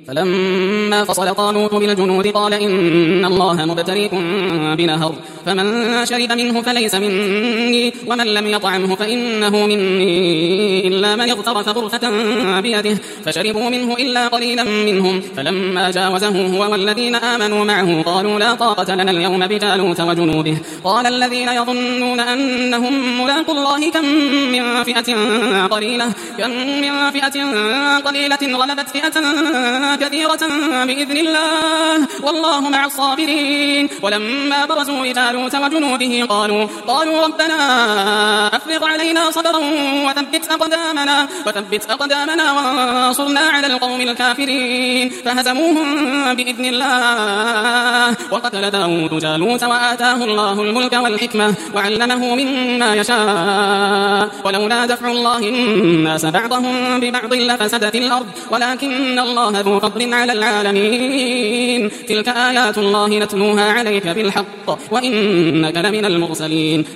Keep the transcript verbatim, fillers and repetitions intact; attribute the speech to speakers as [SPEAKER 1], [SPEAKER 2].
[SPEAKER 1] فلما فصل طالوت بالجنود قال إن الله مبتليكم بنهر فمن شرب منه فليس مني ومن لم يطعمه فإنه مني إلا من اغترف غرفة بيده فشربوا منه إلا قليلا منهم فلما جاوزه هو والذين آمنوا معه قالوا لا طاقة لنا اليوم بجالوت وجنوده قال الذين يظنون أنهم ملاقوا الله كم من فئة قليلة كم من فئة قليلة غلبت فئة كثيرة بإذن الله والله مع الصابرين ولما برزوا لجالوت وجنوده قالوا قالوا ربنا أفرغ علينا صبرا وثبت أقدامنا وثبت أقدامنا وانصرنا على القوم الكافرين فهزموهم بإذن الله وقتل داود جالوت وآتاه الله الملك والحكمة وعلمه مما يشاء ولولا دفع الله الناس بعضهم ببعض لفسدت الأرض ولكن الله ذو فضل على العالمين تلك آيات الله نتلوها عليك بالحق وإنك لمن المرسلين